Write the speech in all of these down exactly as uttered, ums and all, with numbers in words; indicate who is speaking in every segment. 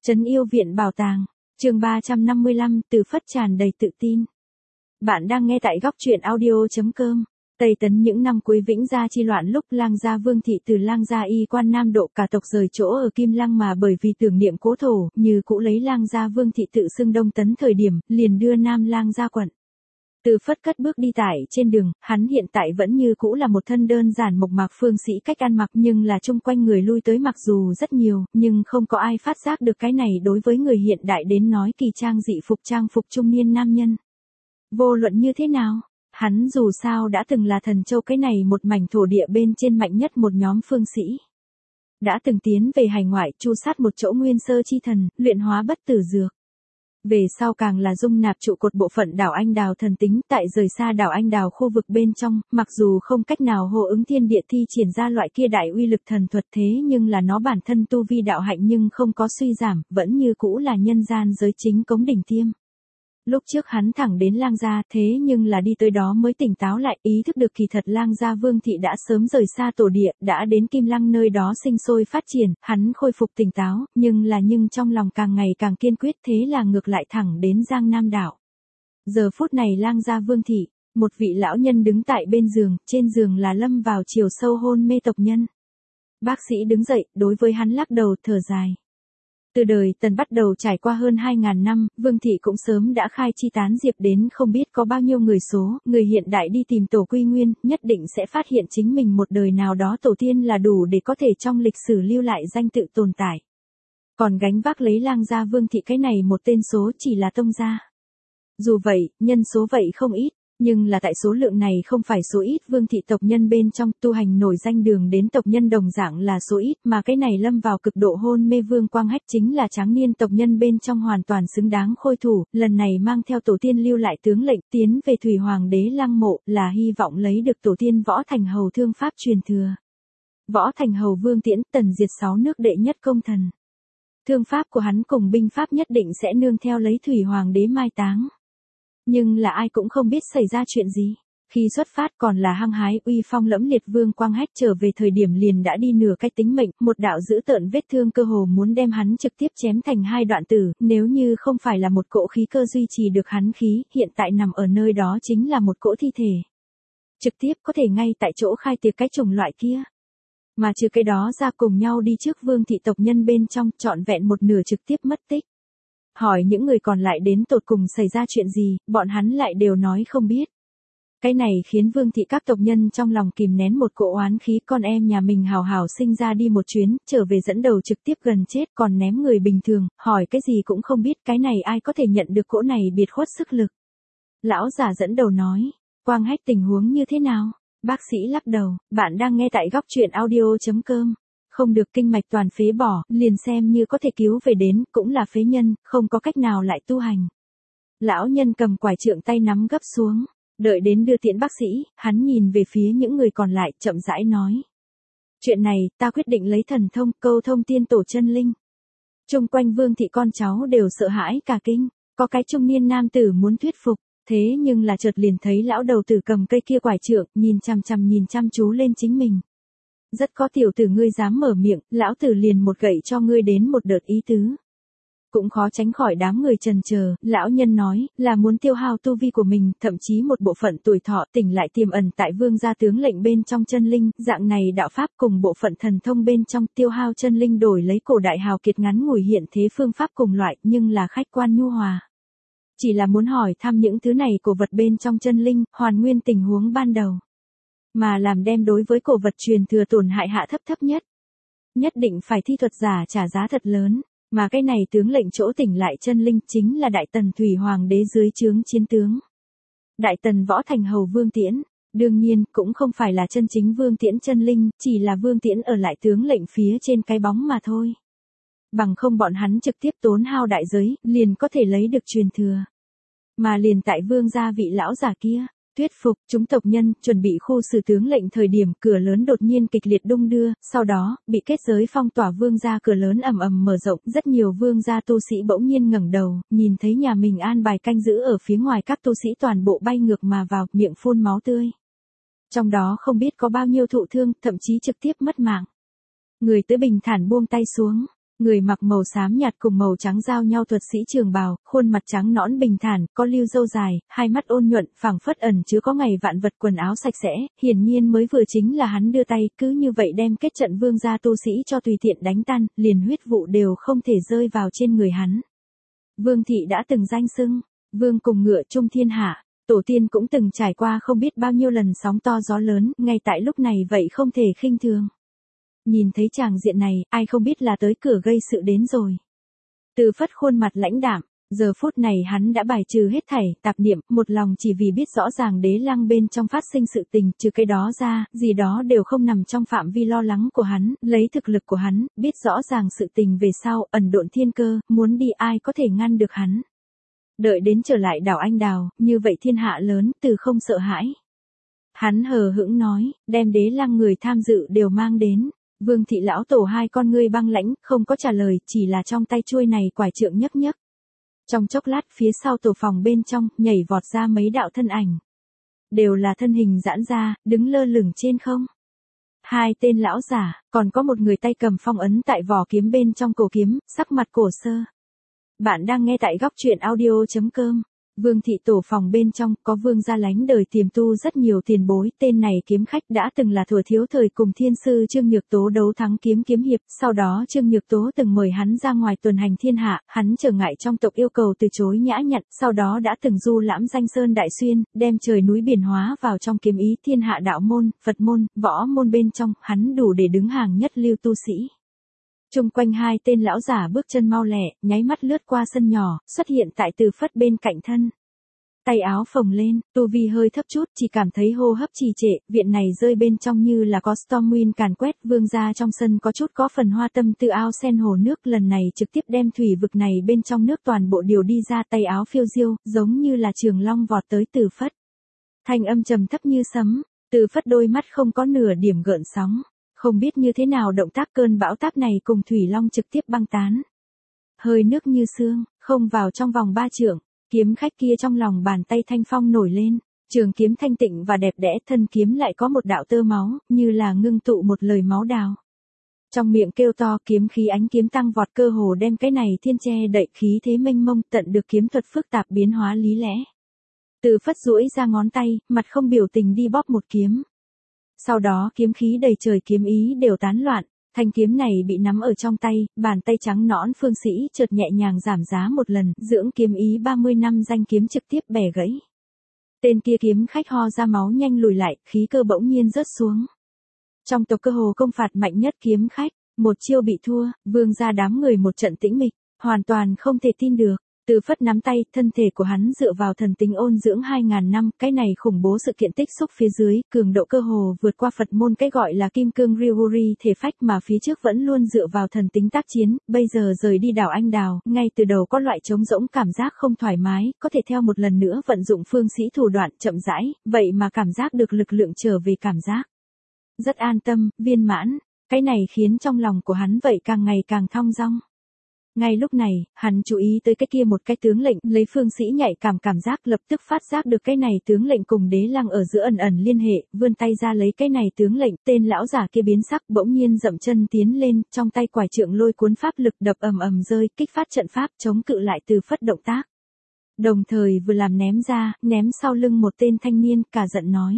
Speaker 1: Trấn Yêu Viện Bảo Tàng, chương ba trăm năm mươi lăm, Từ Phất tràn đầy tự tin. Bạn đang nghe tại góc truyện audio chấm com. Tây Tấn những năm cuối Vĩnh Gia chi loạn lúc Lang gia Vương thị từ Lang gia y quan Nam Độ cả tộc rời chỗ ở Kim Lăng mà bởi vì tưởng niệm cố thổ, như cũ lấy Lang gia Vương thị tự xưng Đông Tấn thời điểm, liền đưa Nam Lang gia quận. Từ Phất cất bước đi tải trên đường, hắn hiện tại vẫn như cũ là một thân đơn giản mộc mạc phương sĩ cách ăn mặc, nhưng là chung quanh người lui tới mặc dù rất nhiều, nhưng không có ai phát giác được cái này đối với người hiện đại đến nói kỳ trang dị phục trang phục trung niên nam nhân. Vô luận như thế nào, hắn dù sao đã từng là Thần Châu cái này một mảnh thổ địa bên trên mạnh nhất một nhóm phương sĩ. Đã từng tiến về hải ngoại chu sát một chỗ nguyên sơ chi thần, luyện hóa bất tử dược. Về sau càng là dung nạp trụ cột bộ phận đảo Anh Đào thần tính tại rời xa đảo Anh Đào khu vực bên trong, mặc dù không cách nào hô ứng thiên địa thi triển ra loại kia đại uy lực thần thuật thế nhưng là nó bản thân tu vi đạo hạnh nhưng không có suy giảm, vẫn như cũ là nhân gian giới chính cống đỉnh tiêm. Lúc trước hắn thẳng đến Lang gia thế nhưng là đi tới đó mới tỉnh táo lại, ý thức được kỳ thật Lang gia Vương thị đã sớm rời xa tổ địa, đã đến Kim Lăng nơi đó sinh sôi phát triển, hắn khôi phục tỉnh táo, nhưng là nhưng trong lòng càng ngày càng kiên quyết thế là ngược lại thẳng đến Giang Nam đảo. Giờ phút này Lang gia Vương thị, một vị lão nhân đứng tại bên giường, trên giường là lâm vào chiều sâu hôn mê tộc nhân. Bác sĩ đứng dậy, đối với hắn lắc đầu thở dài. Từ đời Tần bắt đầu trải qua hơn hai ngàn năm, Vương thị cũng sớm đã khai chi tán diệp đến không biết có bao nhiêu người số, người hiện đại đi tìm tổ quy nguyên, nhất định sẽ phát hiện chính mình một đời nào đó tổ tiên là đủ để có thể trong lịch sử lưu lại danh tự tồn tại. Còn gánh vác lấy Lang gia Vương thị cái này một tên số chỉ là tông gia. Dù vậy, nhân số vậy không ít. Nhưng là tại số lượng này không phải số ít Vương thị tộc nhân bên trong tu hành nổi danh đường đến tộc nhân đồng dạng là số ít mà cái này lâm vào cực độ hôn mê Vương Quang Hách chính là tráng niên tộc nhân bên trong hoàn toàn xứng đáng khôi thủ, lần này mang theo tổ tiên lưu lại tướng lệnh tiến về Thủy Hoàng đế lăng mộ là hy vọng lấy được tổ tiên Võ Thành Hầu thương pháp truyền thừa. Võ Thành Hầu Vương Tiễn tần diệt sáu nước đệ nhất công thần. Thương pháp của hắn cùng binh pháp nhất định sẽ nương theo lấy Thủy Hoàng đế mai táng. Nhưng là ai cũng không biết xảy ra chuyện gì. Khi xuất phát còn là hăng hái uy phong lẫm liệt Vương Quang Hách trở về thời điểm liền đã đi nửa cái tính mệnh, một đạo dữ tợn vết thương cơ hồ muốn đem hắn trực tiếp chém thành hai đoạn tử, nếu như không phải là một cỗ khí cơ duy trì được hắn khí, hiện tại nằm ở nơi đó chính là một cỗ thi thể. Trực tiếp có thể ngay tại chỗ khai tiệc cái chủng loại kia. Mà trừ cái đó ra cùng nhau đi trước Vương thị tộc nhân bên trong, trọn vẹn một nửa trực tiếp mất tích. Hỏi những người còn lại đến tột cùng xảy ra chuyện gì, bọn hắn lại đều nói không biết. Cái này khiến Vương thị các tộc nhân trong lòng kìm nén một cỗ oán khí, con em nhà mình hào hào sinh ra đi một chuyến, trở về dẫn đầu trực tiếp gần chết còn ném người bình thường, hỏi cái gì cũng không biết, cái này ai có thể nhận được cỗ này biệt khuất sức lực. Lão già dẫn đầu nói, Quang Hách tình huống như thế nào? Bác sĩ lắc đầu, bạn đang nghe tại góc truyện audio chấm com. Không được kinh mạch toàn phế bỏ, liền xem như có thể cứu về đến, cũng là phế nhân, không có cách nào lại tu hành. Lão nhân cầm quải trượng tay nắm gấp xuống, đợi đến đưa tiễn bác sĩ, hắn nhìn về phía những người còn lại, chậm rãi nói. Chuyện này, ta quyết định lấy thần thông, câu thông tiên tổ chân linh. Chung quanh Vương thị con cháu đều sợ hãi cả kinh, có cái trung niên nam tử muốn thuyết phục, thế nhưng là chợt liền thấy lão đầu tử cầm cây kia quải trượng, nhìn chằm chằm nhìn chăm chú lên chính mình. Rất có tiểu tử ngươi dám mở miệng, lão tử liền một gậy cho ngươi đến một đợt ý tứ. Cũng khó tránh khỏi đám người trần chờ, lão nhân nói, là muốn tiêu hao tu vi của mình, thậm chí một bộ phận tuổi thọ tỉnh lại tiềm ẩn tại Vương gia tướng lệnh bên trong chân linh, dạng này đạo pháp cùng bộ phận thần thông bên trong tiêu hao chân linh đổi lấy cổ đại hào kiệt ngắn ngủi hiện thế phương pháp cùng loại, nhưng là khách quan nhu hòa. Chỉ là muốn hỏi thăm những thứ này cổ vật bên trong chân linh, hoàn nguyên tình huống ban đầu. Mà làm đem đối với cổ vật truyền thừa tổn hại hạ thấp thấp nhất. Nhất định phải thi thuật giả trả giá thật lớn, mà cái này tướng lệnh chỗ tỉnh lại chân linh chính là Đại Tần Thủy Hoàng đế dưới trướng chiến tướng. Đại Tần Võ Thành Hầu Vương Tiễn, đương nhiên cũng không phải là chân chính Vương Tiễn chân linh, chỉ là Vương Tiễn ở lại tướng lệnh phía trên cái bóng mà thôi. Bằng không bọn hắn trực tiếp tốn hao đại giới, liền có thể lấy được truyền thừa. Mà liền tại Vương gia vị lão già kia. Thuyết phục, chúng tộc nhân, chuẩn bị khu xử tướng lệnh thời điểm cửa lớn đột nhiên kịch liệt đung đưa, sau đó, bị kết giới phong tỏa Vương gia cửa lớn ầm ầm mở rộng, rất nhiều Vương gia tu sĩ bỗng nhiên ngẩng đầu, nhìn thấy nhà mình an bài canh giữ ở phía ngoài các tu sĩ toàn bộ bay ngược mà vào, miệng phun máu tươi. Trong đó không biết có bao nhiêu thụ thương, thậm chí trực tiếp mất mạng. Người tới bình thản buông tay xuống, Người mặc màu xám nhạt cùng màu trắng giao nhau thuật sĩ trường bào, khuôn mặt trắng nõn bình thản, có lưu râu dài, hai mắt ôn nhuận, phảng phất ẩn chứa có ngày vạn vật, quần áo sạch sẽ, hiển nhiên mới vừa chính là hắn đưa tay, cứ như vậy đem kết trận vương gia tu sĩ cho tùy tiện đánh tan, liền huyết vụ đều không thể rơi vào trên người hắn. Vương thị đã từng danh xưng, vương cùng ngựa trung thiên hạ, tổ tiên cũng từng trải qua không biết bao nhiêu lần sóng to gió lớn, ngay tại lúc này vậy không thể khinh thường. Nhìn thấy tràng diện này, ai không biết là tới cửa gây sự đến rồi. Từ Phất khuôn mặt lãnh đạm, giờ phút này hắn đã bài trừ hết thảy tạp niệm, một lòng chỉ vì biết rõ ràng Đế Lăng bên trong phát sinh sự tình, trừ cái đó ra, gì đó đều không nằm trong phạm vi lo lắng của hắn, lấy thực lực của hắn, biết rõ ràng sự tình về sau, ẩn độn thiên cơ, muốn đi ai có thể ngăn được hắn. Đợi đến trở lại đảo Anh Đào, như vậy thiên hạ lớn, từ không sợ hãi. Hắn hờ hững nói, đem Đế Lăng người tham dự đều mang đến. Vương thị lão tổ hai con ngươi băng lãnh, không có trả lời, chỉ là trong tay chuôi này quải trượng nhấc nhấc. Trong chốc lát phía sau tổ phòng bên trong, nhảy vọt ra mấy đạo thân ảnh. Đều là thân hình giãn ra, đứng lơ lửng trên không. Hai tên lão giả, còn có một người tay cầm phong ấn tại vỏ kiếm bên trong cổ kiếm, sắc mặt cổ sơ. Bạn đang nghe tại góc truyện audio chấm com. Vương thị tổ phòng bên trong, có vương gia lánh đời tiềm tu rất nhiều tiền bối, tên này kiếm khách đã từng là thuở thiếu thời cùng thiên sư Trương Nhược Tố đấu thắng kiếm kiếm hiệp, sau đó Trương Nhược Tố từng mời hắn ra ngoài tuần hành thiên hạ, hắn trở ngại trong tộc yêu cầu từ chối nhã nhặn, sau đó đã từng du lãm danh sơn đại xuyên, đem trời núi biển hóa vào trong kiếm ý thiên hạ đạo môn, Phật môn, võ môn bên trong, hắn đủ để đứng hàng nhất lưu tu sĩ. Trung quanh hai tên lão giả bước chân mau lẹ, nháy mắt lướt qua sân nhỏ, xuất hiện tại Từ Phất bên cạnh thân. Tay áo phồng lên, tu vi hơi thấp chút, chỉ cảm thấy hô hấp trì trệ, viện này rơi bên trong như là có storm wind càn quét, vương gia trong sân có chút có phần hoa tâm tư ao sen hồ nước, lần này trực tiếp đem thủy vực này bên trong nước toàn bộ điều đi ra, tay áo phiêu diêu, giống như là trường long vọt tới Từ Phất. Thanh âm trầm thấp như sấm, Từ Phất đôi mắt không có nửa điểm gợn sóng. Không biết như thế nào động tác cơn bão táp này cùng Thủy Long trực tiếp băng tán. Hơi nước như sương, không vào trong vòng ba trượng, kiếm khách kia trong lòng bàn tay thanh phong nổi lên, trường kiếm thanh tịnh và đẹp đẽ, thân kiếm lại có một đạo tơ máu, như là ngưng tụ một lời máu đào. Trong miệng kêu to, kiếm khí ánh kiếm tăng vọt, cơ hồ đem cái này thiên che đậy, khí thế mênh mông, tận được kiếm thuật phức tạp biến hóa lý lẽ. Từ Phất duỗi ra ngón tay, mặt không biểu tình đi bóp một kiếm. Sau đó kiếm khí đầy trời kiếm ý đều tán loạn, thanh kiếm này bị nắm ở trong tay, bàn tay trắng nõn phương sĩ chợt nhẹ nhàng giảm giá một lần, dưỡng kiếm ý ba mươi năm danh kiếm trực tiếp bẻ gãy. Tên kia kiếm khách ho ra máu nhanh lùi lại, khí cơ bỗng nhiên rớt xuống. Trong tộc cơ hồ công phạt mạnh nhất kiếm khách, một chiêu bị thua, vương gia đám người một trận tĩnh mịch, hoàn toàn không thể tin được. Từ Phất nắm tay, thân thể của hắn dựa vào thần tính ôn dưỡng hai ngàn năm, cái này khủng bố sự kiện tích xúc phía dưới, cường độ cơ hồ vượt qua Phật môn cái gọi là kim cương Ryuri thể phách mà phía trước vẫn luôn dựa vào thần tính tác chiến, bây giờ rời đi đảo Anh Đào, ngay từ đầu có loại trống rỗng cảm giác không thoải mái, có thể theo một lần nữa vận dụng phương sĩ thủ đoạn chậm rãi, vậy mà cảm giác được lực lượng trở về cảm giác. Rất an tâm, viên mãn, cái này khiến trong lòng của hắn vậy càng ngày càng thong dong. Ngay lúc này, hắn chú ý tới cái kia một cái tướng lệnh, lấy phương sĩ nhạy cảm cảm giác lập tức phát giác được cái này tướng lệnh cùng Đế Lăng ở giữa ẩn ẩn liên hệ, vươn tay ra lấy cái này tướng lệnh, tên lão giả kia biến sắc bỗng nhiên dậm chân tiến lên, trong tay quải trượng lôi cuốn pháp lực đập ầm ầm rơi, kích phát trận pháp chống cự lại Từ Phất động tác. Đồng thời vừa làm ném ra, ném sau lưng một tên thanh niên, cả giận nói.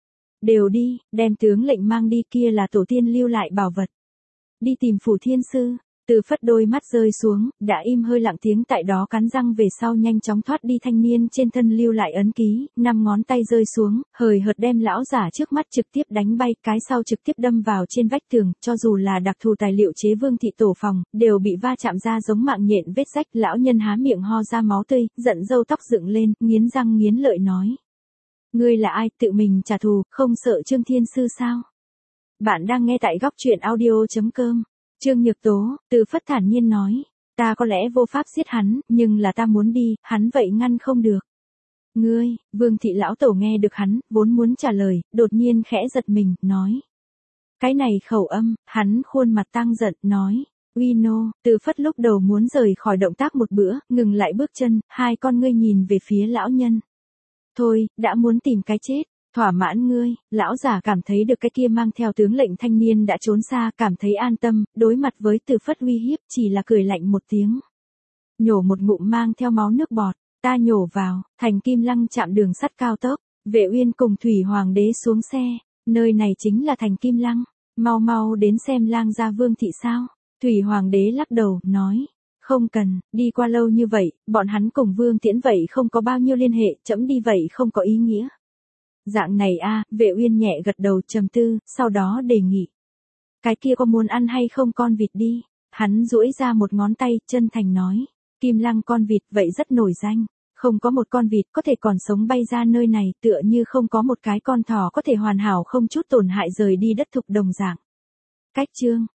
Speaker 1: Đều đi, đem tướng lệnh mang đi, kia là tổ tiên lưu lại bảo vật. Đi tìm Phủ Thiên Sư. Từ Phất đôi mắt rơi xuống, đã im hơi lặng tiếng tại đó cắn răng về sau nhanh chóng thoát đi, thanh niên trên thân lưu lại ấn ký, năm ngón tay rơi xuống, hời hợt đem lão giả trước mắt trực tiếp đánh bay, cái sau trực tiếp đâm vào trên vách tường, cho dù là đặc thù tài liệu chế Vương thị tổ phòng, đều bị va chạm ra giống mạng nhện vết rách, lão nhân há miệng ho ra máu tươi, giận râu tóc dựng lên, nghiến răng nghiến lợi nói. Ngươi là ai, tự mình trả thù, không sợ Trương Thiên Sư sao? Bạn đang nghe tại góc truyện audio chấm com. Trương Nhược Tố, Từ Phất thản nhiên nói, ta có lẽ vô pháp giết hắn, nhưng là ta muốn đi, hắn vậy ngăn không được. Ngươi, Vương thị lão tổ nghe được hắn, vốn muốn trả lời, đột nhiên khẽ giật mình, nói. Cái này khẩu âm, hắn khuôn mặt tăng giận, nói. Uy nô, Từ Phất lúc đầu muốn rời khỏi động tác một bữa, ngừng lại bước chân, hai con ngươi nhìn về phía lão nhân. Thôi, đã muốn tìm cái chết, Thỏa mãn ngươi, lão giả cảm thấy được cái kia mang theo tướng lệnh thanh niên đã trốn xa, cảm thấy an tâm, đối mặt với Từ Phất uy hiếp chỉ là cười lạnh một tiếng. Nhổ một ngụm mang theo máu nước bọt, ta nhổ vào, Thành Kim Lăng chạm đường sắt cao tốc, Vệ Uyên cùng Thủy Hoàng đế xuống xe, nơi này chính là Thành Kim Lăng, mau mau đến xem Lang gia vương thị sao. Thủy Hoàng đế lắc đầu, nói, không cần, đi qua lâu như vậy, bọn hắn cùng Vương Tiễn vậy không có bao nhiêu liên hệ, chấm đi vậy không có ý nghĩa. Dạng này a, Vệ Uyên nhẹ gật đầu trầm tư, sau đó đề nghị. Cái kia có muốn ăn hay không con vịt đi? Hắn duỗi ra một ngón tay, chân thành nói. Kim Lăng con vịt vậy rất nổi danh. Không có một con vịt có thể còn sống bay ra nơi này, tựa như không có một cái con thỏ có thể hoàn hảo không chút tổn hại rời đi đất thục đồng dạng. Cách chương.